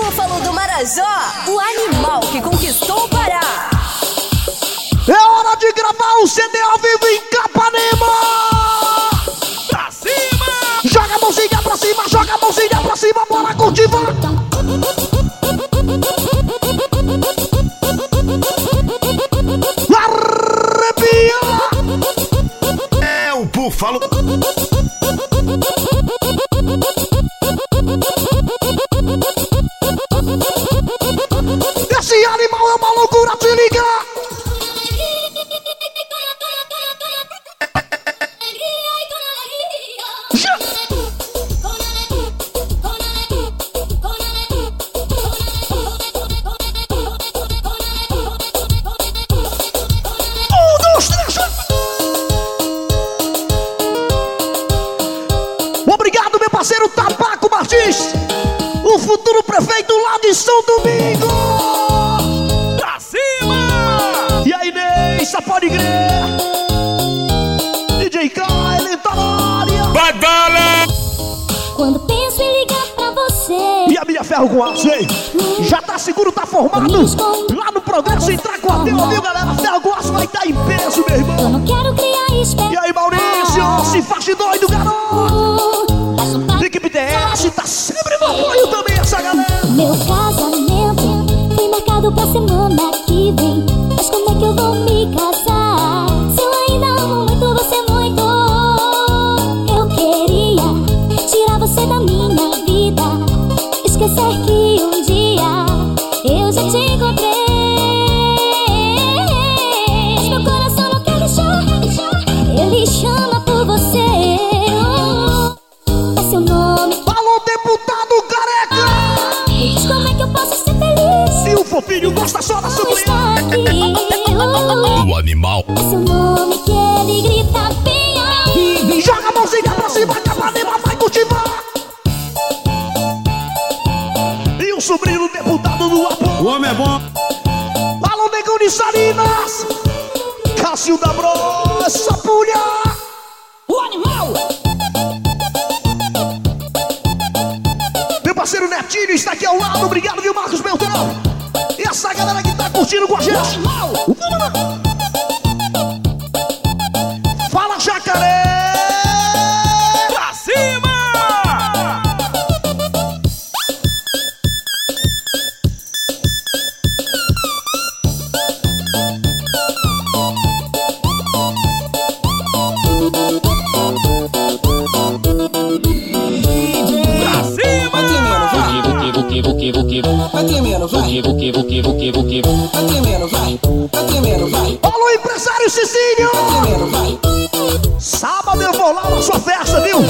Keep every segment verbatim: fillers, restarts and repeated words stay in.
Búfalo do Marajó, o animal que conquistou o Pará. É hora de gravar o C D ao vivo em Capanema! Pra cima! Joga a mãozinha pra cima, joga a mãozinha pra cima, bora cultivar! Arrepia! É o Búfalo. Esse animal é uma loucura, te liga! Obrigado, meu parceiro Tabaco Martins, o futuro prefeito lá de São Domingo. Pra cima! E aí, Ney, só pode crer. D J Kyle, tá na área. Vai, bala! Quando penso em ligar pra você, E a minha ferro com aço, hein? Já tá seguro, tá formado. Lá no Progresso, entrar com a teu, viu, galera? Ferro com aço vai estar em peso, meu irmão. eu não quero criar esperança. E aí, Maurício, se faz de doido, garoto. Equipe T S tá sempre no apoio também, essa galera. Meu casamento foi marcado pra semana que vem. Mas como é que eu vou me casar? Se eu ainda amo muito você muito. Eu queria tirar você da minha vida, esquecer que um dia eu já te encontrei. Mas meu coração não quer deixar, ele chama por você. É seu nome. Alô, deputado careca. Me diz como é que eu posso ser feliz. E o fofinho gosta só da sua Está aqui. O animal. É seu nome que ele grita bem alto. Joga a mãozinha pra cima, Capanema vai cultivar. E o sobrinho do deputado do apoio. O homem é bom. Alô, Negão de Salinas. Cássio da Bros, Sapulha. O animal! Meu parceiro Netinho está aqui ao lado. Obrigado, viu, Marcos Beltrão. E essa galera que tá curtindo com a gente. Vamos lá. Fala, Jacaré. Pra cima! Pra cima! Vai tremendo, vai. Vai tremendo, vai. Vai tremendo, vai. Alô, empresário Cecílio. Vai tremendo, vai. Sábado eu vou lá na sua festa, viu?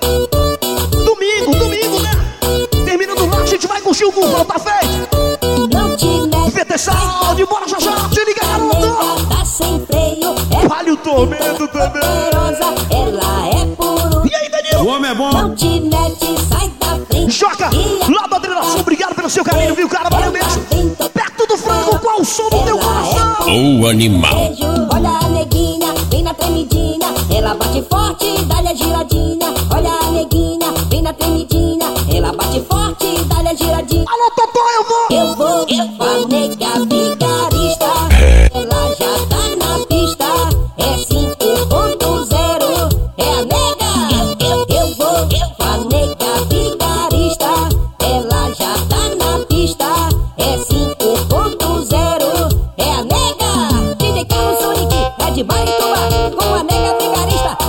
Domingo, domingo, né? Terminando lá, a gente vai curtir o Búfalo, tá feito? Não te mete, V T Sound, bora já já, te liga, garoto! tá sem freio. É Vale o tormento também! poderosa, ela é puro. E aí, Danilo? O homem é bom. Não te mete, sai da frente. Joca, lá do Adrenação, obrigado pelo seu carinho, viu, cara? Valeu mesmo! Perto do frango, qual o som do teu coração? O animal. Beijo, olha a neguinha, vem na tremidinha. Ela bate forte, dá-lhe a giradinha. Olha a neguinha, vem na tremidinha. Ela bate forte, dá-lhe a giradinha. Alô, Totó, eu vou! Eu vou, eu vou, nega vigarista. Ela já tá na pista. É cinco ponto zero. É a nega. Eu, eu, eu vou, eu vou, nega vigarista. Ela já tá na pista. É cinco ponto zero. É a nega. D J Carlos Sonic, é de Marituba. Com a nega vigarista.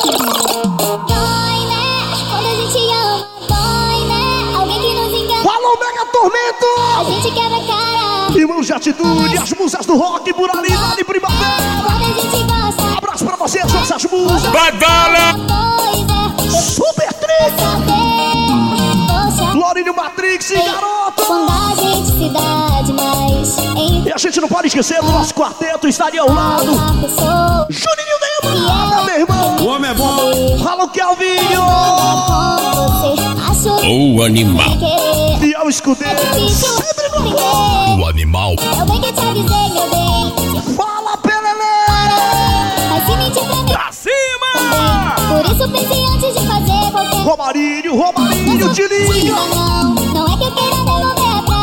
Dói, né? Quando a gente ama, dói, né? Alguém que nos engana. Alô, Mega A Tormento! gente quebra a cara. Irmãos de atitude, as musas do rock por ali, lá de primavera! Quando a gente gosta. Abraço pra vocês, nossas musas! Vai, bala! Pois é, Super Trix! saber. Poxa, Lourinho Matrix, garoto! quando a gente se dá demais em E a gente não pode esquecer do nosso quarteto, estaria ao lado. uma pessoa. Juninho Neymar, meu irmão! O homem é bom. Fala o Kelvinho! Com você, acho O animal. que querer. Fiel escudeiro, sempre no amor! O animal. Eu bem que te avisei, meu bem. Fala, Pelelê! Mas se mentir pra mim Pra cima! também. Por isso pense antes de fazer qualquer Romarinho, Romarinho, te liga! Não, não é que eu queira devolver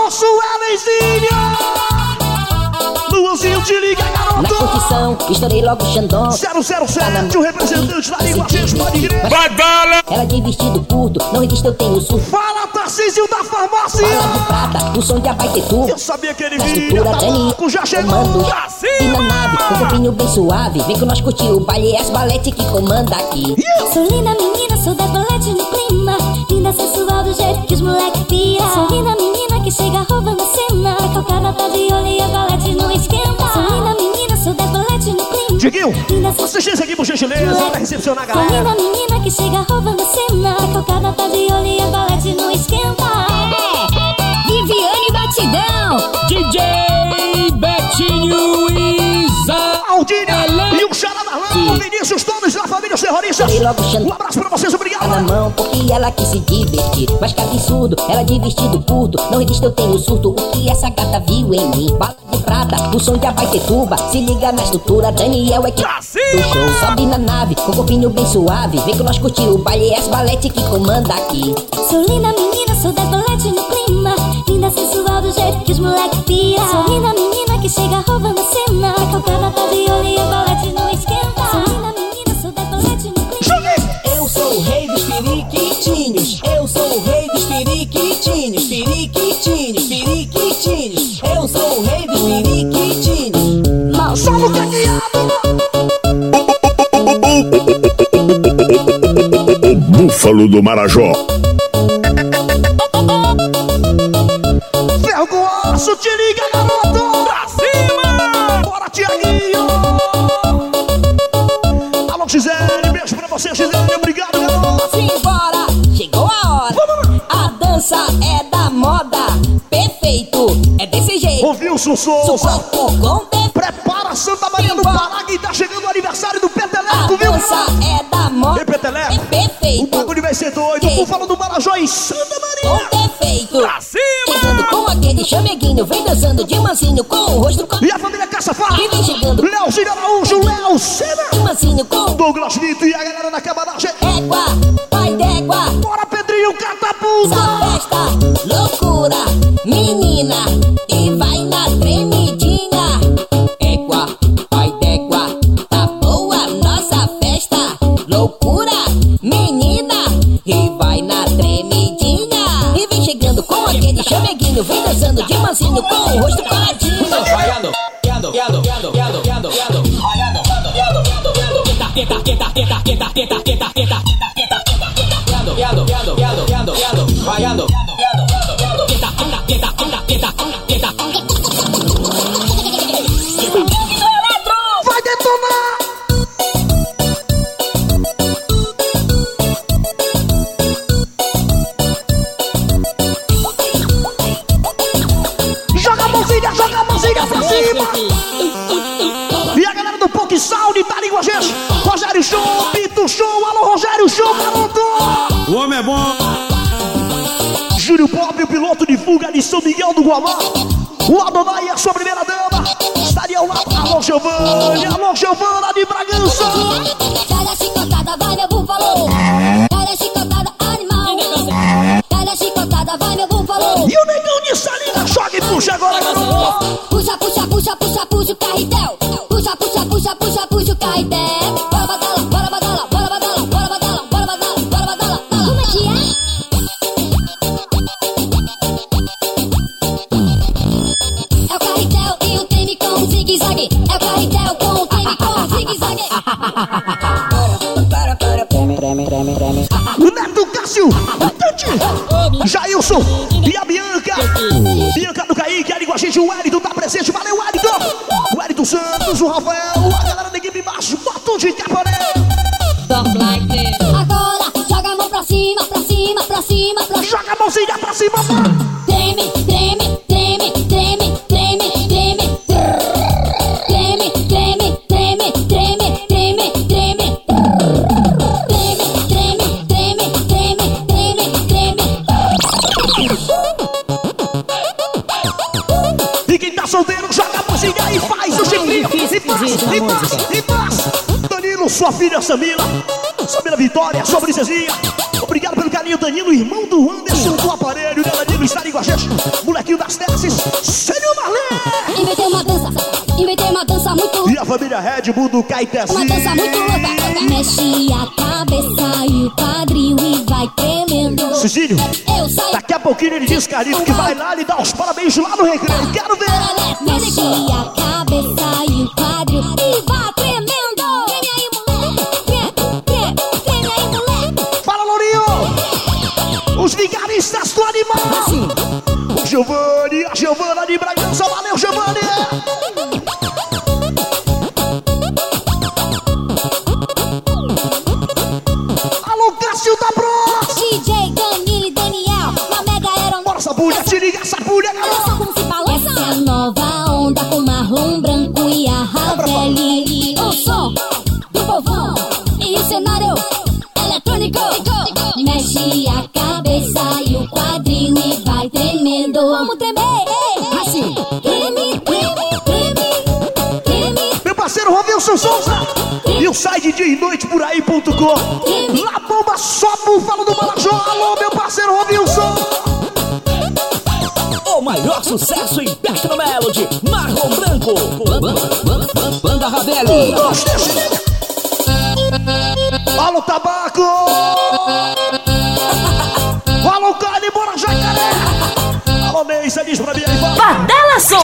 alô, Suelenzinha! Luanzinho, te liga, garoto! Na curtição, estourei logo o Xandão. zero zero sete, o representante da língua, gente, pode ir. Badala! Ela de vestido curto, não resiste, eu tenho surto. Fala, Tarcísio da farmácia! Bala de prata, o som de Abaetetuba. Eu sabia que ele Na vinha, estrutura, tá Dani, louco, já chegou! comando. Pra E na cima! nave, com um corpinho bem suave. Vem que nós curtir o baile, é as balete que comanda aqui. Sou linda menina, sou da bolete no clima. Linda sensual do jeito que os moleque pira. Sou linda menina que chega roubando a cena. A calcada tá de olho e a balete não esquenta. Sou linda menina, sou da bolete no clima. Diguinho, Linda sensual. assistência aqui por gentileza, vai recepcionar a Sou linda galera. menina que chega roubando a cena. A calcada tá de olho e a balete não esquenta. É, Viviane Batidão. D J Betinho Isa. Aldínia e o Xará Darlan, o Vinícius, todos da família terrorista. Estourei logo o Xandão. Um abraço pra vocês, obrigado. Tá na mão porque ela quis se divertir. Mas que absurdo, ela de vestido curto. Não resiste, eu tenho surto. O que essa gata viu em mim? Bala de prata, o som de Abaetetuba. Se liga na estrutura, Daniel é que Pra do cima! show. Sobe na nave, com o corpinho bem suave. Vem que nós curtir o baile, é as balete que comanda aqui. Sou linda menina, sou da bolete no clima. Linda sensual do jeito que os moleque pira. Sou linda menina que chega roubando a cena. A calcada tá de olho e a balete não esquenta. Sou linda menina, sou da bolete no clima. Eu sou o rei dos periquitinhos. Eu sou o rei dos periquitinhos. Periquitinhos, periquitinhos. Eu sou o rei dos periquitinhos. Mal Só no caqueado. Búfalo do Marajó. Ferro com osso, te liga, garoto. Pra cima! Bora, Tiaguinho. Alô, Gisele, beijo pra você, Gisele, obrigado, garoto. Simbora, chegou a hora. A dança é da moda. Perfeito, é desse jeito. Ouviu, O Souza? corpo com defeito. Prepara Santa Maria do Pará, que tá chegando o aniversário do A Peteleco, viu? dança é da moda. Ei, Peteleco, É o perfeito, bagulho vai ser doido. O Búfalo do Marajó em Santa com Maria. defeito. Pra cima! Chegando com aquele chameguinho. Vem dançando de mansinho com o rosto com... E a família Caça Fala. E vem chegando Leozinho Araújo, Léo Sena. de mansinho com... Douglas Nito e a galera da cabanagem. Égua, pai d'égua. Bora, Pedrinho, Essa catapulta. festa, loucura, menina, e vai na tremidinha. Égua, pai d'égua, tá boa nossa festa. Loucura, menina, e vai na tremidinha. E vem chegando com aquele chameguinho, vem dançando de mansinho com o rosto coladinho. Vaiando, viado, viado, viado, viado, viado, viado. Vaiando, viado, viado, viado. Teta, teta, teta, teta, teta, teta, teta. Viado, viado, viado, viado, viado, viado. Vaiando, viado, viado, viado. Teta, teta, teta, teta, teta, teta. Vai detonar. Joga a mãozinha, joga a mãozinha pra cima. E a galera do Poke Sound tá ali com a gente. Rogério Show, Pito Show, alô Rogério Show, garoto. O homem é bom. Júlio Pop, o piloto de fuga de São Miguel do Guamá. O Adonai e a sua primeira dama estaria ao lado. Alô Giovanni, alô Giovana de Bragança. Dá-lhe a chicotada, vai meu búfalo. Dá-lhe a chicotada, animal. Dá-lhe a chicotada, vai meu búfalo. E o negão de Salina, joga e puxa agora, garoto. Puxa, puxa, puxa, puxa, puxa o carretel. Puxa, puxa, puxa, puxa, puxa o carretel. Bora badala, bora badala, bora badala, bora badala, bora badala, bora badala. Como é que é? É o carretel e o treme com zigue-zague. É o carretel com o treme com zigue-zague. O Neto Cássio, o Tante, Jailson e a Bianca. Bianca do Kaique, ali com a gente, o Wellington tá presente. Valeu, Wellington. O Wellington Santos, o Rafael, a galera da equipe embaixo, botão de caparé. Agora, joga a mão pra cima, pra cima, pra cima, pra cima. Joga a mãozinha pra cima, Treme, treme, treme, treme, treme, treme. Treme, treme, treme, treme, treme, treme. Treme, treme, treme, treme, treme, treme. E quem tá solteiro, joga a mãozinha e faz o chifrinho. E faz, e faz, e faz. Danilo, sua filha Samila. Samila Vitória, sua princesinha. Obrigado pelo carinho, Danilo, irmão do Anderson do aparelho, né, Danilo? está ali com a gente. Molequinho das Tesses, Senhor Marlene. Inventei uma dança, inventei uma dança muito. E a família Red Bull do Caetezinho. Uma dança muito louca. Mexe a cabeça e o quadril e vai tremendo. Cecílio, Eu saio. daqui a pouquinho ele diz, Carito, que vai lá e dá os parabéns lá no recreio. Quero ver. Mexe a cabeça e o quadril e vai tremendo. Treme aí, moleque. Treme, treme, treme aí, moleque. Fala, Lourinho. Os vigaristas do animal. O Giovanni, a Giovana de Bragança. Valeu, Giovanni. Alô, Cássio da Bros. D J Danilo e Daniel, na Mega Aeron. Bora, Sabulha, te liga, Sabulha, galera. Essa é a nova onda com Marlon Branco e a Ravelli. O som do povão e o cenário eletrônico. Mexe a cabeça e o quadril e vai tremendo. Vamos tremer, assim. Treme, treme, treme, treme. Meu parceiro Rovilson Souza. E o site dia e noite por aí ponto com. Lá bomba só búfalo do Marajó. Alô, meu parceiro Rovilson. O maior sucesso em Tecno Melody, Marlon Branco. Banda Ravelli. Alô, tabaco. Alô, carne, bora jacaré. Alô, Neissa, diz pra mim aí, vai. Padela Som.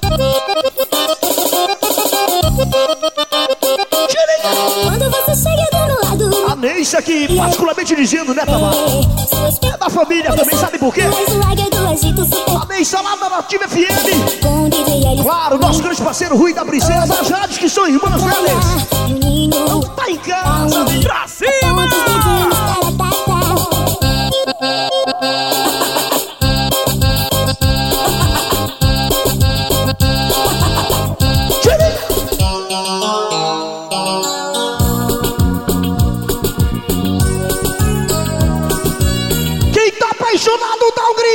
Quando você chega do meu lado, A Neissa aqui, particularmente dizendo, né, tabaco? É da família também, sabe por quê? A Neissa lá da Nativa F M. Claro, nosso grande parceiro Rui da Princesa. As rádios que são irmãs deles. Não tá em casa, vem pra cima. Quem tá apaixonado dá um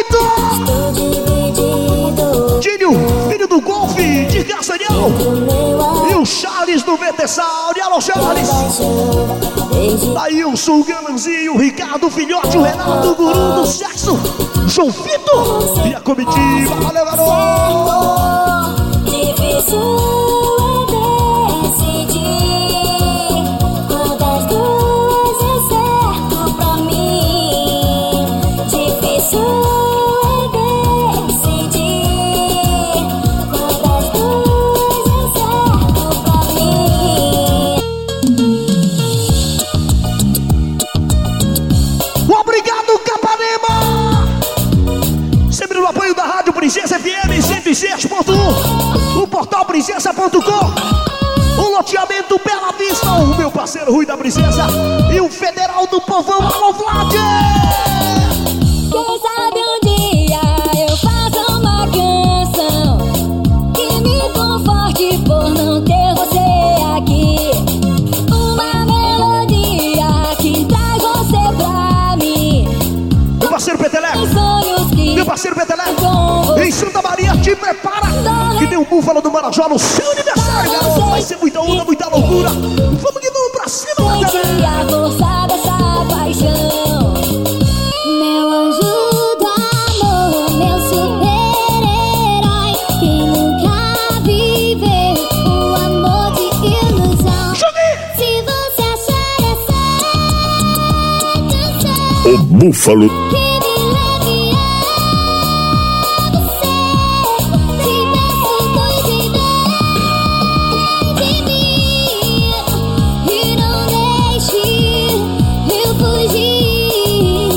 grito. Dinho, filho do golfe de Castanhal. E o Charles do V T Saúde. Alô, Charles. Daílson, o Galanzinho, o Ricardo, o Filhote, o Renato, o Guru do Sexo, João Fito e a comitiva. Valeu, garoto. Difícil é decidir qual das duas é certo pra mim. Difícil é decidir qual das duas é certo pra mim. Obrigado, Capanema. Sempre no apoio da Rádio Princesa F M cento e seis ponto um, o portal princesa ponto com, o loteamento Bela Vista, o meu parceiro Rui da Princesa e o Federal do Povão. Alô, Vlad. Quem sabe um dia eu faço uma canção que me conforte por não ter você aqui. Uma melodia que traz você pra mim. Meu parceiro Peteleco, Sonhos que meu parceiro Peteleco, com você em Santa Maria, te prepara que tem um búfalo do Marajó no seu aniversário, garoto. Vai ser muita onda, muita loucura. Vamos que vamos pra cima, sente galera. a força dessa paixão. Meu anjo do amor, meu super-herói que nunca viveu o amor de ilusão. Joguei. Se você achar essa canção O búfalo que me leve a você, te peço cuide de mim e não deixe eu fugir.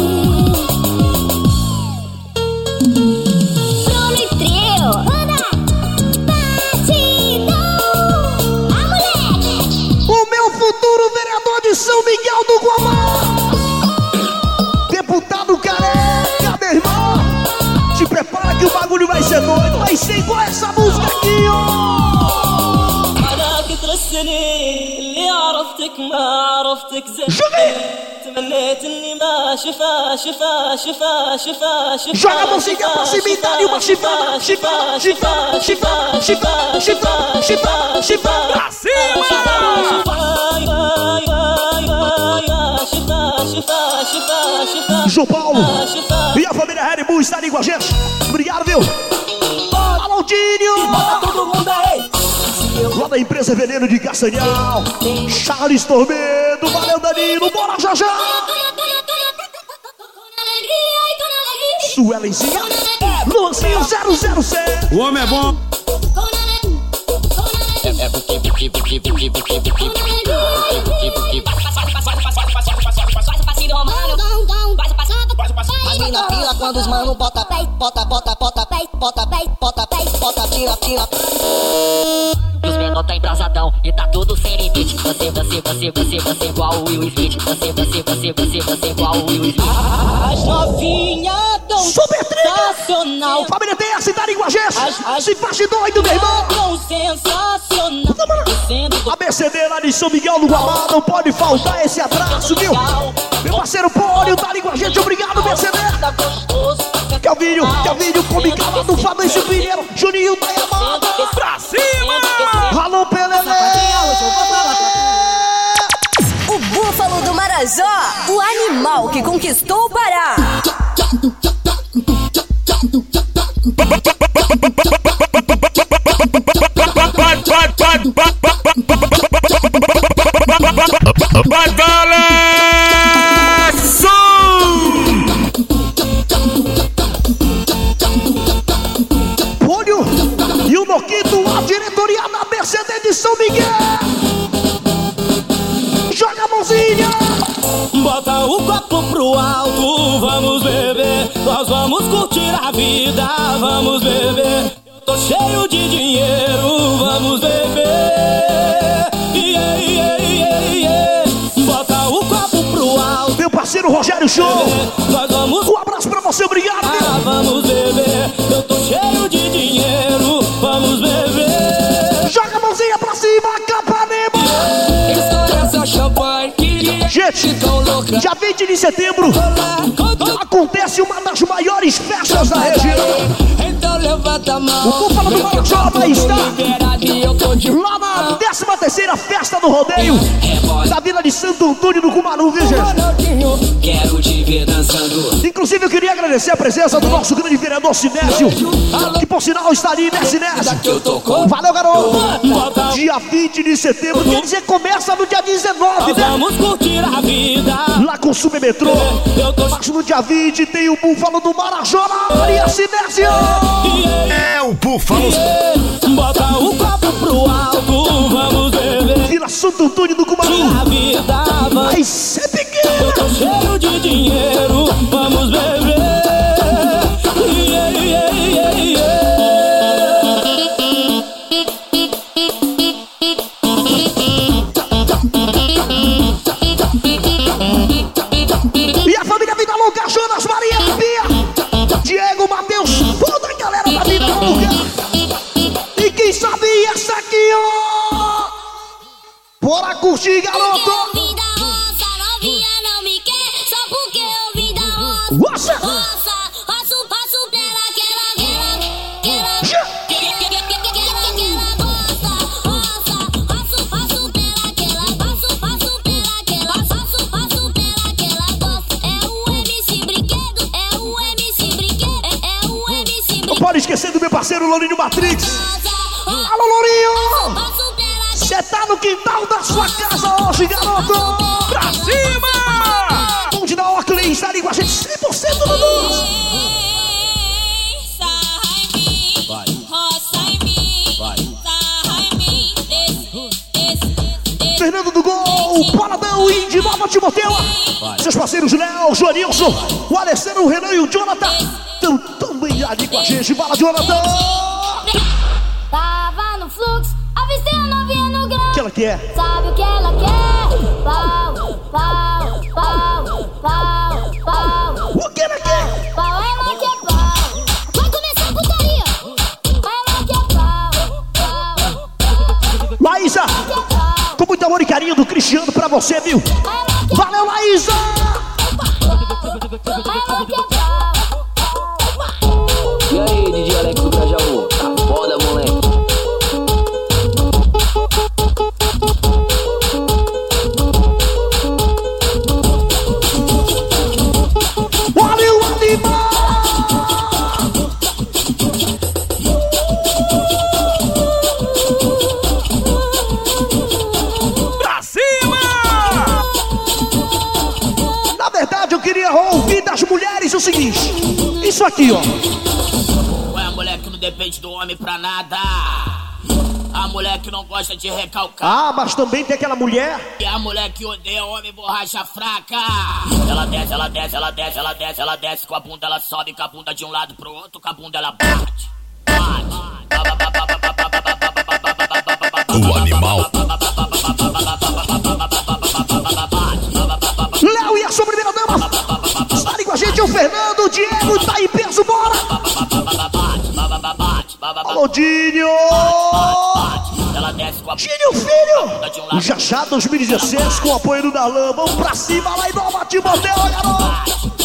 Bruno e Trio, Ana, batidão, a moleque. O meu futuro vereador de São Miguel do Guamá, deputado careca, meu irmão. Te prepara que o bagulho vai ser doido. Vai ser igual essa música aqui, ó. على كثر السنين اللي عرفتك ما عرفتك زين Joguei. تمنيت اني ما شفا شفا شفا شفا شفا Joga a mãozinha pra cima e dá-lhe uma chifada. Chifada, chifada, chifada, chifada, chifada, chifada, chifada. Pra cima! João Paulo e a família Red Bull está ali com a gente. obrigado, viu? Alô, Dinho! Todo mundo aí. Lá da empresa Veneno de Castanhal. Charles Tormedo, valeu, Danilo, bora já já! Suelenzinha, Luancinho zero zero sete. O homem é bom. É porque, porque, porque, porque, porque, porque, porque, As mina pira quando os mano bota pé, bota, bota, bota pé, bota pé, bota pé, bota pira, pira. Os menor tá embrasadão e tá tudo sem limite. Você, você, você, você, você igual o Will Smith. Você, você, você, você, você igual o Will Smith. As novinhas tão Super sensacional. Família T S da Linguagés. As- as- Se faz de doido, meu irmão. Tão sensacional. Descendo do A B C D lá de São Miguel do Guamá. Não pode faltar esse abraço, viu? Meu parceiro Pólio tá ali com a gente. Obrigado, B C D. tá gostoso. Calvinho, Calvinho, Comicala do Fabrício Pinheiro. Juninho da Yamada. Pra cima! Alô, Pelelê. O Búfalo do Marajó, o animal que conquistou o Pará. Pólio e o Noquito, a diretoria da B C D de São Miguel. Joga a mãozinha. Bota o copo pro alto, vamos beber. Nós vamos curtir a vida, vamos beber. Tô cheio de dinheiro, vamos beber. Yeah, yeah, yeah, yeah. Bota o copo pro alto, Meu parceiro Rogério Show. nós vamos, Um abraço pra você, obrigado, viu? ah, vamos beber. Eu tô cheio de dinheiro, vamos beber. Joga a mãozinha pra cima, Capanema. Estoura essa champanhe que Gente, tão louca. dia vinte de setembro acontece uma das maiores festas da região. Então levanta a mão. O Búfalo do Marajó vai estar Liberado e eu tô de lá na décima terceira festa do rodeio da Vila de Santo Antônio do Cumaru, viu, gente? Ronaldinho. Quero te ver dançando. Inclusive, eu queria agradecer a presença do nosso grande vereador Sinésio, que por sinal está ali, né, Sinésio? Que eu tô com. Valeu, garoto! Bota- Dia vinte de setembro, quer dizer, começa no dia dezenove, Nós né? vamos curtir a vida. Lá com o Submetrô. Eu tô Mas no dia vinte tem o Búfalo do Marajó na área, Sinésio! É o Búfalo. Bota o copo pro alto, vamos beber. Vila Santo Antônio do Cumaru. A vida vai. Vai ser pequena! Tô cheio de dinheiro, vamos beber. Yeah, yeah, yeah, yeah. E a família Vida Louca, Jonas, Maria, Pia, Diego, Matheus, toda a galera da Vida Louca. E quem sabe essa aqui, ó. Bora curtir, garoto. Vida roça, novinha não me quer, só porque eu vim da roça. Nossa. Roça, roço, roço pra ela, que ela, que ela, que ela, Já. que ela, que ela, que ela, que ela gosta. Roça, roço, roço pra ela, que ela, roço, roço pra ela, que ela, roço, roço pra ela, que ela gosta. É o M C Brinquedo, é o M C Brinquedo, é, é o M C Não Brinquedo. pode esquecer do meu parceiro Lourinho Matrix. Roça, Alô, Lourinho. roço pra ela, Você tá no quintal da sua casa hoje, garoto. Pra cima! Onde da Oakley está ali com a gente cem por cento no luz. Fernando do Gol, Paladão e de Nova Timoteua. Seus parceiros Léo, Joanilson, o Alessandro, o Renan e o Jonathan estão também ali com a gente. Fala, Jonathan. Tava no fluxo, avistei a novinha no grão. O que ela quer? Sabe o que ela quer? Pau, pau, pau, pau, pau. O que ela quer? Pau, ela quer pau. Vai começar a putaria. Ela quer pau, pau, pau. Laísa, Quer pau, com muito amor e carinho do Cristiano pra você, viu? ela quer Valeu, Laísa. pau, ela quer pau. E aí, D J Alex do Grajaú? Tá foda, moleque. Olha o animal. seguinte, isso aqui, ó. Ué, a mulher que não depende do homem pra nada. A mulher que não gosta de recalcar. Ah, mas também tem aquela mulher. E a mulher que odeia homem borracha fraca. Ela desce, ela desce, ela desce, ela desce, ela desce. Com a bunda ela sobe, com a bunda de um lado pro outro. Com a bunda ela bate, bate. O animal. Léo e a sua primeira dama. Está ali com a gente o Fernando, o Diego, tá em peso, bora. Alô, Dinho. Dinho, filho. O Jachá dois mil e dezesseis com o apoio do Darlan. Vamos pra cima lá em Nova Timóteo, garoto.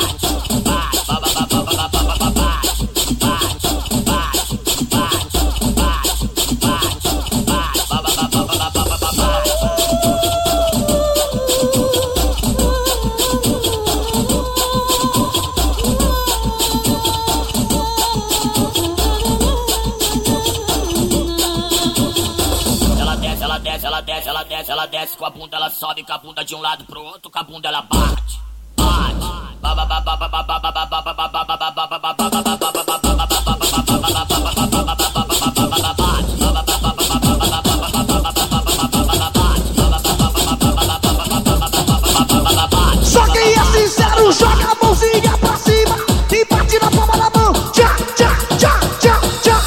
Ela desce, ela desce, ela desce, com a bunda ela sobe, com a bunda de um lado pro outro, com a bunda ela bate, bate. Só quem é sincero joga a mãozinha pra cima e bate na palma da mão. Tchá, tchá, tchá, tchá, tchá.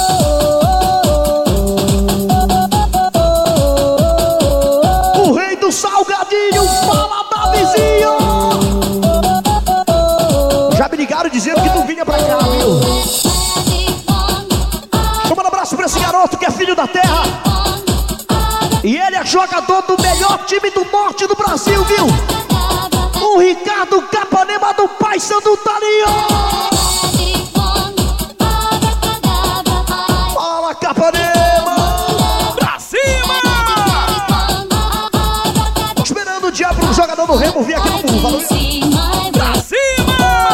Salgadinho, fala da vizinha. Já me ligaram dizendo que não vinha pra cá, viu? Chama um abraço pra esse garoto que é filho da terra. E ele é jogador do melhor time do norte do Brasil, viu? O Ricardo Capanema do Paysandu tá ali, ó. Fala, Capanema. Pra cima! O diabo do jogador do Remo vir aqui no mundo, valeu? Pra cima!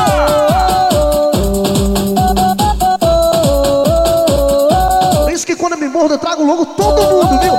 Por isso que quando eu me mordo eu trago logo todo mundo, viu?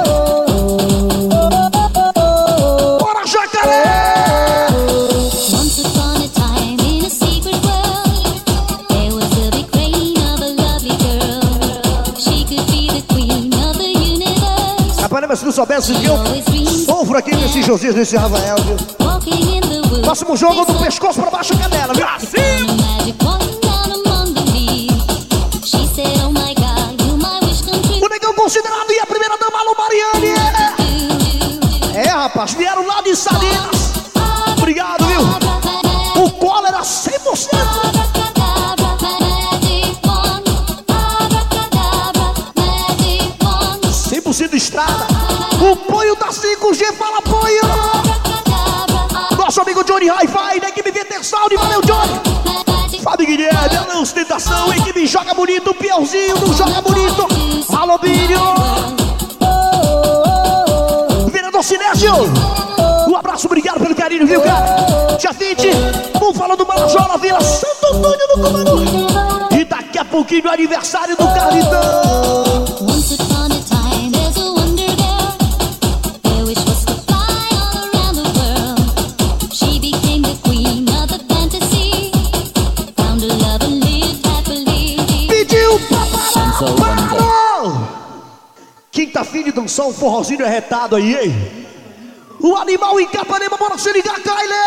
Bora, jacaré! Once upon a time in a secret world, there was a big brain of a lovely girl. She could be the queen of the universe. Capanema, se não soubesse que eu sofro aqui nesse Josias, nesse Rafael, viu? Walking in the woods, Próximo jogo do pescoço pra baixo, canela, viu? Pra cima! magic wand down among the leaves. She said, oh my God, you my wish come true. O negão considerado e a primeira dama, Alô Mariane. É, é rapaz, vieram lá de Salinas. Obrigado, viu? O colo era cem por cento. cem por cento estrada. O apoio da cinco G, fala apoio. Nosso amigo Johnny Hi-Fi, da equipe Veter Sound, valeu Johnny. Fábio Guilherme, ela ostentação, equipe Joga Bonito, Piauzinho do Joga Bonito. Alô, Binho. Vereador Sinésio, um abraço, obrigado pelo carinho, viu, cara? Dia vinte, Búfalo do Marajó, Vila Santo Antônio do Comando. E daqui a pouquinho o aniversário do Carlitão. Once upon a time, there's a wonder girl. Her wish was to fly all around the world. She became the queen of the fantasy. Found a love and lived happily. Pediu pra parar, parou! Quinta filha dançar um forrozinho arretado aí, hein? O animal em Capanema, bora se ligar, Kylie!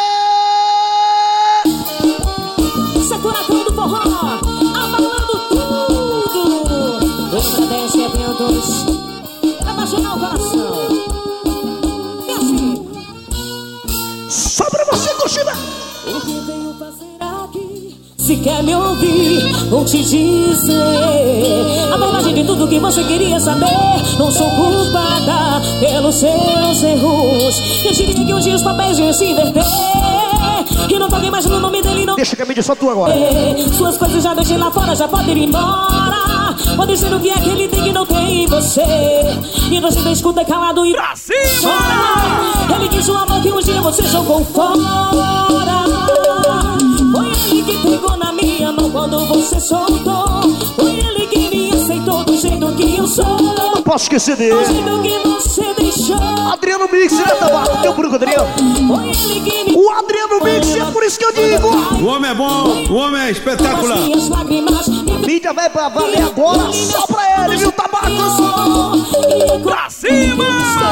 Secura do forró, abalando tudo. Dois pra dez eventos, apaixonar o coração. E assim, só pra você, Coxina! o que venho fazer aqui? Se quer me ouvir, vou te dizer a verdade de tudo que você queria saber. Não sou culpada pelos seus erros. Eu diria que um dia os papéis iam se inverter. E não toquei mais no nome dele, não. Deixa que a mídia só tu agora. Suas coisas já deixei lá fora, já pode ir embora. Pode ser o que aquele tem que não tem em você. E você não escuta calado e Pra cima! chora. Ele quis o amor que um dia você jogou fora. Foi ele que pegou na minha mão quando você soltou. Foi ele que me aceitou do jeito que eu sou. posso esquecer dele. Do jeito que você deixou. Adriano Mix, né, Tabaco? Teu bruco, Adriano. Foi ele que me... O Adriano Mix, é por isso que eu digo. O homem é bom, o homem é espetacular. As minhas lágrimas me... Mídia vai pra valer agora só pra ele, viu, Tabaco? Pra cima!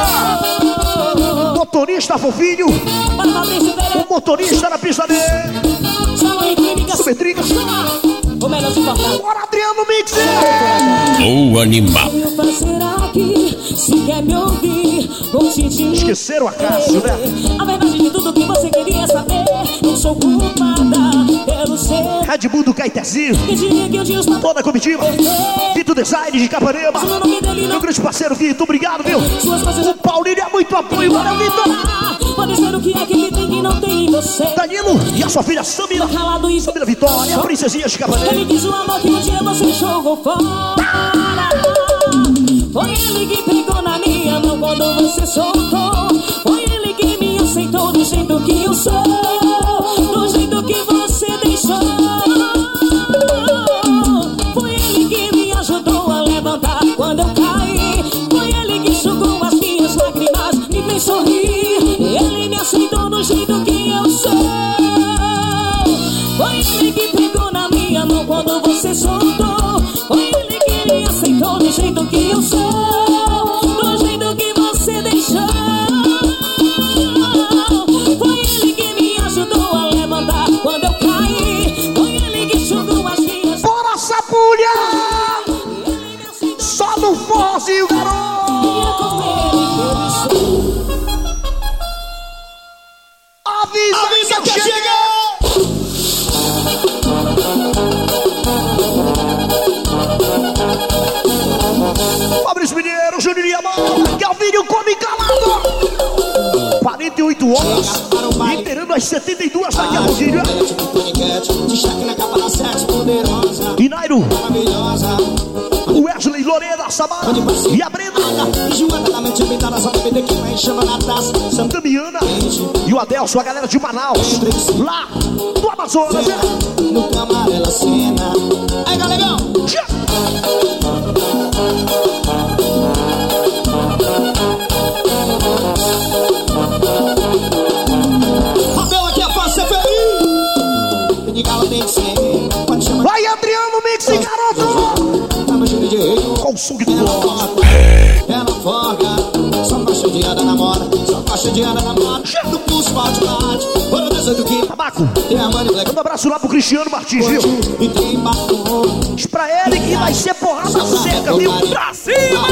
Motorista fofinho. O motorista na pista dele. Super Tricas. O melhor se portar. Bora, Adriano Mix. O animal. Fazer aqui, se quer me ouvir, vou te dizer. Esqueceram a Cássio, né? A verdade de tudo que você queria saber. Não sou culpada pelo seu. Red Bull do Caetezinho. Que diria que eu tinha os papéis. Toda a comitiva. Vito Design de Capanema. Meu grande parceiro Vitor, obrigado, viu? O Paulinho é muito apoio, valeu, Vitor. Pode ser o que é que ele tem que não tem em você. Danilo e a sua filha Samira. Samira Vitória, princesinha de Capanema. Ele diz o amor que um dia você jogou fora. Foi ele que pegou na minha mão quando você soltou. Foi ele que me aceitou do jeito que eu sou. Do jeito que você deixou. Foi ele que me ajudou a levantar quando eu caí. Foi ele que enxugou as minhas lágrimas, me fez sorrir. Ele me aceitou do jeito que eu sou. Foi ele que pegou na minha mão quando você soltou. Foi ele que me aceitou do jeito que eu sou. Do jeito que você deixou. Foi ele que me ajudou a levantar quando eu caí. Foi ele que enxugou as minhas. Bora, Sapulha! Só no Fozinho, garoto! Avisa, Avisa que, que chega! chega! Fabrício Mineiro, Júnior e Amanda, Galvinho come calado. quarenta e oito horas, inteirando as setenta e duas daqui a pouquinho. E Nairo, o Wesley, Lorena, Samara e a Brenda, Damiana e o Adelson, a galera de Manaus, lá do Amazonas. No camarela cena. Aí, galegão! Rabel aqui é fácil ser feliz. De gala tem que ser. Vai, Adriano Mix, garoto! Com o suco do bloco. Ela folga, só faixa de anda na moda. Só faixa de anda na moda. Do pulso bate, bate. Bora descer do que. Tabaco. Manda um abraço lá pro Cristiano Martins, viu? Diz pra ele que vai ser porrada seca, viu? Pra cima!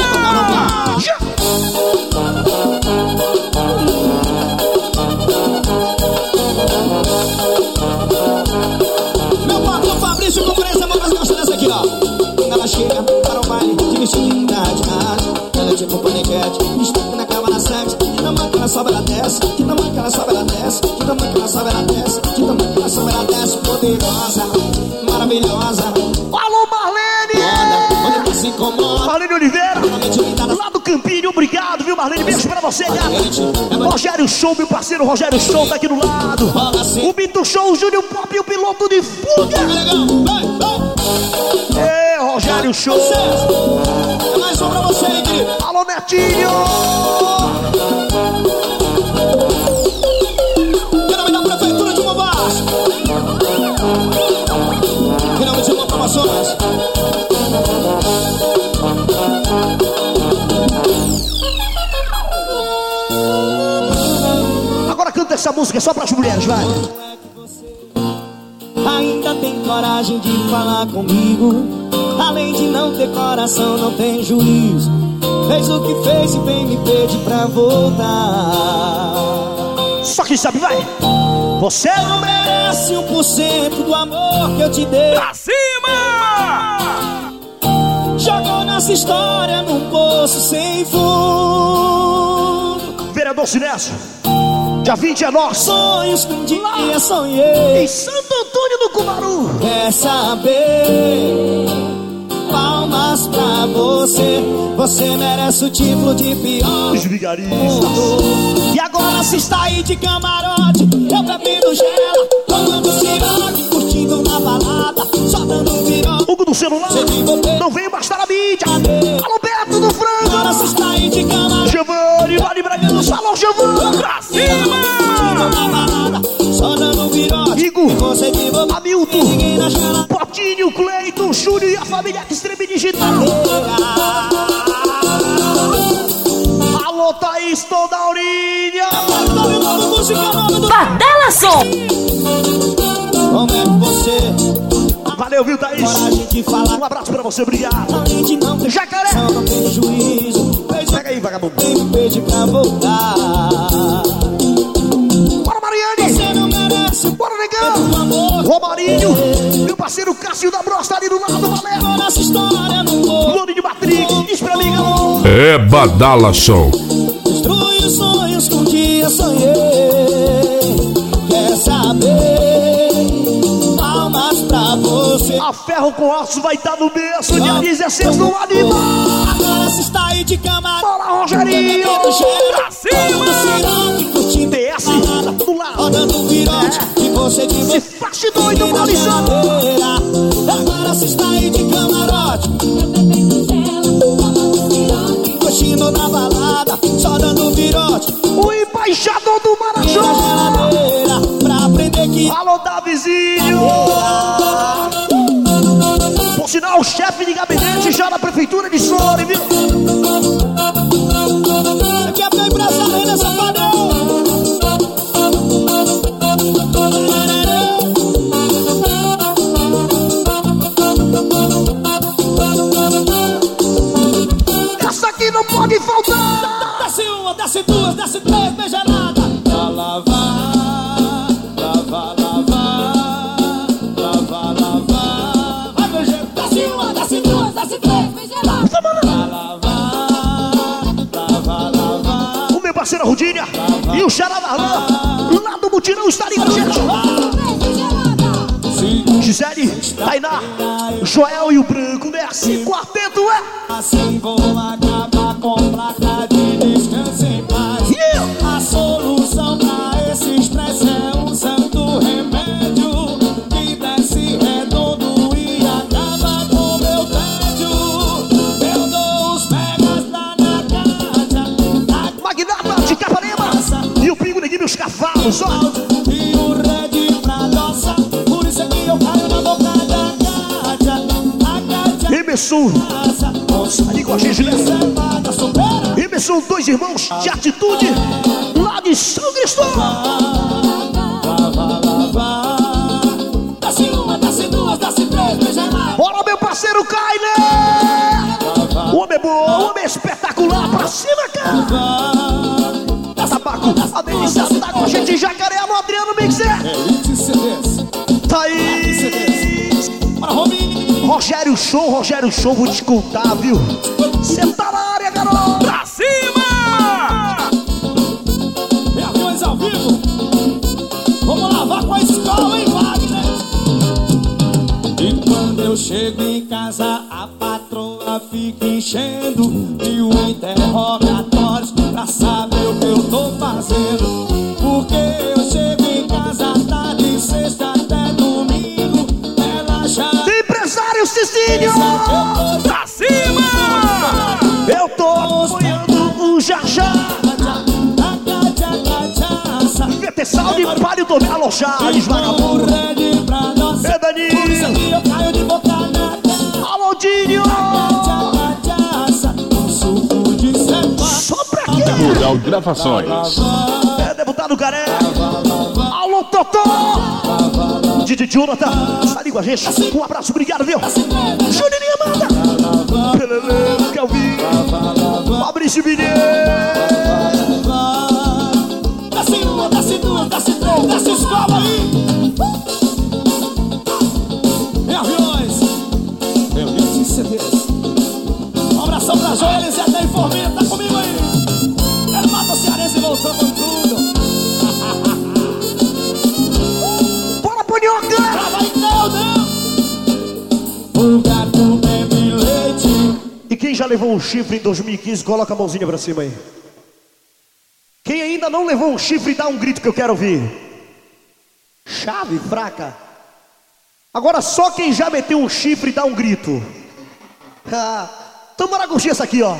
Meu patrão Fabrício, conferência, vamos gostar dessa aqui, ó. Ela chega para o baile de vestidinho da rádio. Ela é tipo paniquete, mistura na cama na sexo. Que tamanho que ela sobe, ela desce. Que tamanho que ela sobe, ela desce. Que tamanho que ela sobe, ela desce. Que tamanho que ela sobe, ela desce. Poderosa, maravilhosa. Alô, Marlene! Olha, onde se incomoda. Marlene Oliveira, lá do Campinho, obrigado, viu, Marlene? Beijo pra você, cara. Rogério Show, meu parceiro Rogério Show, tá aqui do lado. O Bito Show, o Júnior Pop e o piloto de fuga. É, Rogério Show. É mais um pra você, hein, querido? Alô, Netinho! Quero me dar prefeitura de Mombasa. Finalmente uma promoções. Agora canta essa música só pras mulheres, vai. Ainda tem coragem de falar comigo. Além de não ter coração, não tem juízo. Fez o que fez e vem me pedir pra voltar. Só que sabe, vai. Você não merece um por cento do amor que eu te dei. Pra cima! Jogou nossa história num poço sem fundo. Vereador Sinésio, dia vinte é nosso. Sonhos que um dia sonhei em Santo Antônio do Cumaru. Quer saber? Palmas pra você. Você merece o título de pior. Os vigaristas. E agora se está aí de camarote, eu bebendo gela, tomando cigarro e curtindo na balada, só dando um virão. Hugo do celular, não veio bastar a mídia. Alô, Beto do Frango. Potinho, Cleiton, Júlio e a família Extreme Digital. Alô, Thaís, toda a Aurinha. Badala Som. Como é que você... Valeu, viu, Thaís? Um abraço pra você, obrigado. Jacaré. Não tem juízo. Pega aí, vagabundo. Tem me pedir pra voltar. Bora, Mariane. Você não merece. Bora, negão. Romarinho. Meu parceiro Cássio da Brosta ali do lado. Valeu. Nossa história não vou. Lone de Matrix. Diz pra mim, galão. É Badala Show. Destrui os sonhos que um dia sonhei. Quer saber? Palmas pra você. A Ferro com Ossos vai estar no berço dia dezesseis no Animal. Agora se está aí de cama. Bora, Rogerinho. Pra cima. D S do lado. Rodando virote. E você de Se faz doido, Maurizano. Agora se está aí de camarote. Coxinho na balada. Só dando virote. O embaixador do Marajó. Pra aprender que... Alô, Davizinho. Por sinal, o chefe de gabinete já na prefeitura de Sori, viu? Aqui é pra empresário nessa padrão. Essa aqui não pode faltar. Desce uma, desce duas, desce três, beijarada. Pra lavar, lavar, lavar, lavar, lavar. Vai, beijar. Desce uma, desce duas, desce três, beijarada. Pra lavar, lavar, lavar. O meu parceiro Rudinha e o Xará Darlan, lá do Mutirão, está ali com a gente. Gisele, Tainá, Joel e o Branco, desce, quarteto é. Assim vou acabar com placa de descanso em paz. Yeah. A solução pra esse estresse é um santo remédio que desce redondo e acaba com meu tédio. Eu dou os megas lá na casa. Magnata de Capanema e o Pingo Neguinho e os cavalos, ó. E o Red pra dança. Por isso é que eu caio na boca da gaja. Emerson, ali com a gente, né? Emerson, dois irmãos de atitude, lá de São Cristóvão. Desce uma, desce duas, desce três, beija mais. Bora, meu parceiro Kainer! O homem é bom, o homem é espetacular, pra cima, cara! Tabaco, a delícia tá com a gente, Jacaré, Alô, Adriano Mixer! Tá aí! Rogério Show, Rogério Show, vou te contar, viu? Cê tá na área, garoto! Pra cima! É aviões ao vivo. Vamos lavar com a escola, hein, Wagner? E quando eu chego em casa, a patroa fica enchendo mil interrogatórios pra saber o que eu tô fazendo. Porque eu chego em casa tarde, sexta até domingo. Ela já... Empresário Cicínio! Pra cima! Eu tô apoiando o Jajá! V T Saúde, Palio Tomé, Alô Charles, vagabundo! É Danilo! Alô Dinho! Só pra quê? Rural Gravações. É deputado Caré! Alô Totó! Didi Jonathan, está ali com a gente. Um abraço, obrigado, viu? Juninho Amanda! Pelele, Kelvin! Fabrício Mineiro! Desce uma, desce duas, desce três, desce escola aí! Em aviões! Eu vi C Ds. Um abração pra Joel, Elisete da Informenta, tá comigo aí! Ele mata o cearense e voltou com tudo! Bora, Punhoca! Trava então, não! O gato bebe leite. E quem já levou um chifre em dois mil e quinze, coloca a mãozinha pra cima aí. Quem ainda não levou um chifre, dá um grito que eu quero ouvir. Chave fraca. Agora só quem já meteu um chifre, dá um grito. Ah, então bora curtir essa aqui, ó.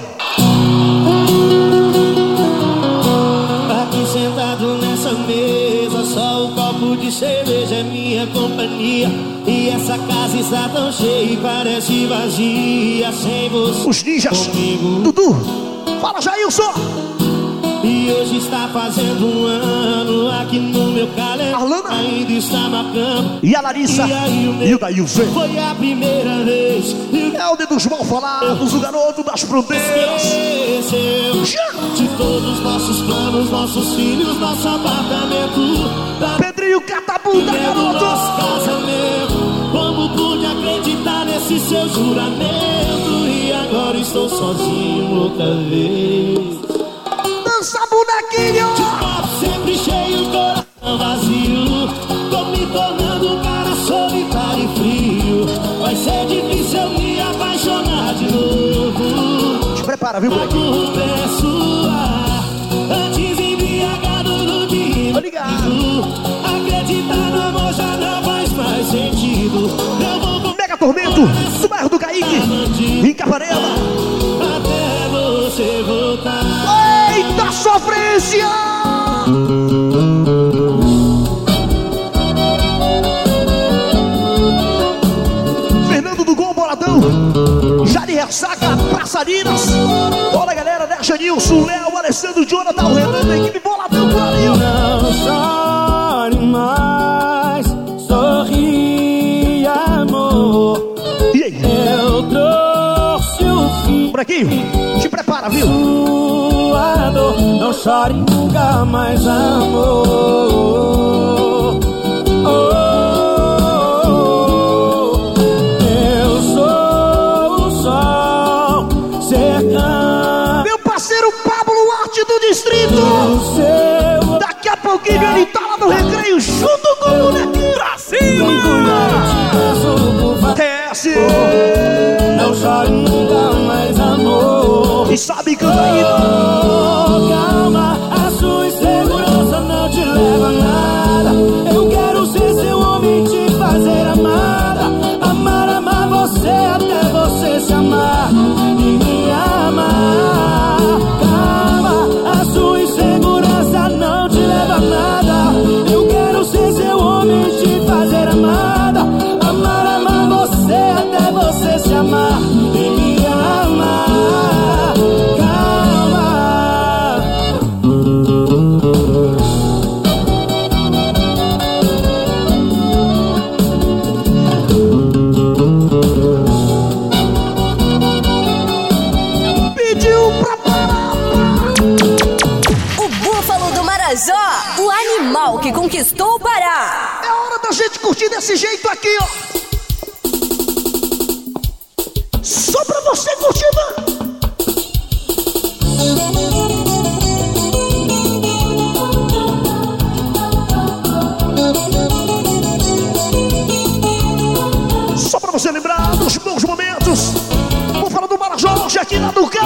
Aqui sentado nessa mesa, só o copo de de cerveja é minha companhia. E essa casa está tão cheia e parece vazia sem você. Os ninjas, comigo. Dudu, fala Jailson. E hoje está fazendo um ano aqui no meu calendário. Arlana ainda está marcando. E a Larissa e, aí, o e o Dailson. Foi a primeira vez. É o dedo dos mal falados, o garoto das fronteiras. Esqueceu de todos os nossos planos, nossos filhos, nosso apartamento. Pedrinho Catabunda, garoto. Nosso casamento. Como pude acreditar nesse seu juramento? E agora estou sozinho outra vez. Dança, bonequinho! De copo sempre cheio, coração vazio. Tô me tornando um cara solitário e frio. Vai ser difícil eu me apaixonar de novo. Te prepara, viu, bonequinho? A culpa é sua. Antes embriagado no dia. Tô ligado. Acreditar no amor já não faz mais sentido. Eu vou Mega Tormento, do bairro do Caíque, em Capanema. Até você voltar. Eita sofrência! Fernando do Gol Boladão, Jari Ressaca, Praçarinas. Toda a galera, né? Janilson, Léo, Alessandro, Jonathan, o Renan da equipe Boladão por ali. Não chore mais, sorri, amor. E aí? Eu trouxe o fim. Bonequinho, te prepara, viu? Sua dor, não chore nunca mais, amor. Oh, eu sou o sol cercando. Meu parceiro Pablo Arte do Distrito. Seu... Daqui a pouquinho ele tá lá no recreio junto com o bonequinho. Pra cima! Desce! Não chore nunca mais, amor. E sabe cantar aí? Oh, calma, a sua insegurança não te leva a nada. Eu quero ser seu homem, te fazer amada. Amar, amar você até você se amar e me amar. Calma, a sua insegurança não te leva a nada. Eu quero ser seu homem, te fazer amada. Amar, amar você até você se amar e me amar. O animal que conquistou o Pará. É hora da gente curtir desse jeito aqui, ó. Só pra você curtir, mano. Só pra você lembrar dos bons momentos. Vou falar do Marajó, hoje aqui na Duca.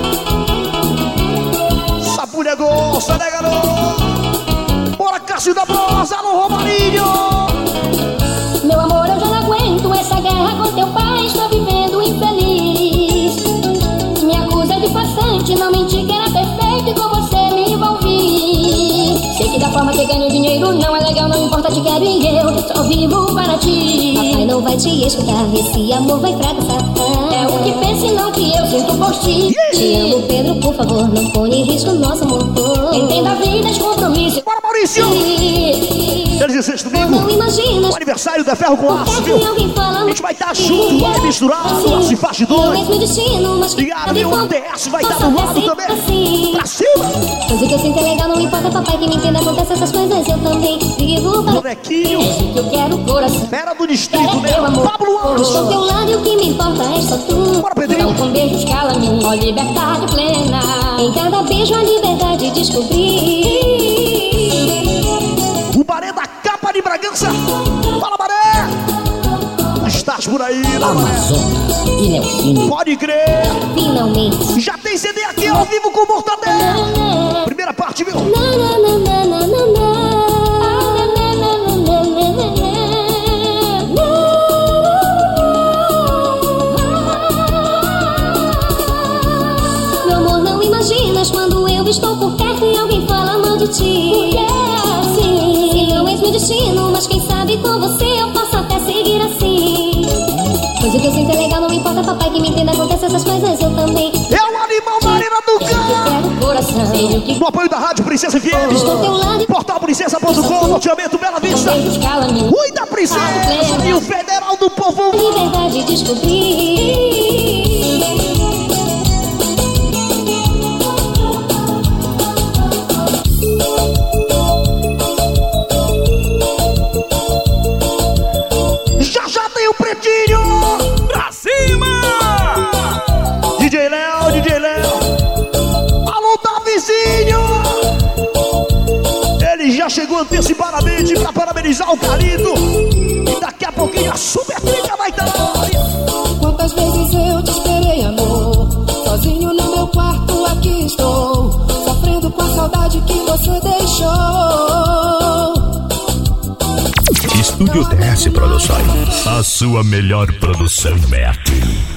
Sabulha gosta, né, garoto? Bora, Cássio da Brosa, alô, Romarinho! Meu amor, eu já não aguento essa guerra com teu pai. Estou vivendo infeliz. Me acusa de farsante, não menti que era perfeito e com você me envolvi. Sei que da forma que ganho dinheiro não é legal, não importa, te quero e eu só vivo para ti. Papai não vai te escutar, esse amor vai fracassar. É o que pensa e não que eu sinto por ti. Yeah. Te amo, Pedro, por favor, não ponha em risco nosso amor. Entenda a vida, os compromissos. Bora, Maurício! Dia dezesseis domingo, o aniversário da Ferro com Aço, viu? A gente vai estar junto, vai misturado, Aço e Faixa dois. Ligado, viu? O D S vai estar do lado também. Pra cima! Pois o que eu sinto é legal, não importa, papai, que me entenda, acontece essas coisas, eu também vivo para bonequinho, que eu quero coração. Fera do distrito, né? Pablo Alves. Estou ao teu lado e o que me importa é só tu. Bora, Pedrinho. Não com beijos, cala-me, ó liberdade plena. Em cada beijo a liberdade descobri. O Baré da Capa de Bragança. Fala, Baré! Estás por aí, né, Baré? E Nelsinho. Pode crer. Finalmente. Já tem C D aqui ao vivo com o Mortadela. Primeira parte, viu? Meu amor, não imaginas quando eu estou por perto e alguém fala mal de ti. Porque assim, se não és meu destino, mas quem sabe com você eu posso até seguir assim. Pois o que eu sinto é legal, não importa, papai, que me entenda, acontece essas coisas, eu também. É o animal Marina do Carro. Coração, no apoio da Rádio Princesa F M, Portal Princesa ponto com, loteamento Bela Vista. Cuida, Princesa, e o Federal do Povo. Liberdade descobrir. Já já tem o Pretinho. Pra cima! D J Léo, D J Léo. Alô, Davizinho. Ele já chegou antecipadamente pra parabenizar o Carito. E daqui a pouquinho a super trilha vai estar na área. Quantas vezes eu te esperei, amor? Sozinho no meu quarto aqui estou, sofrendo com a saudade que você deixou. Estúdio T S Produções. A sua melhor produção é aqui.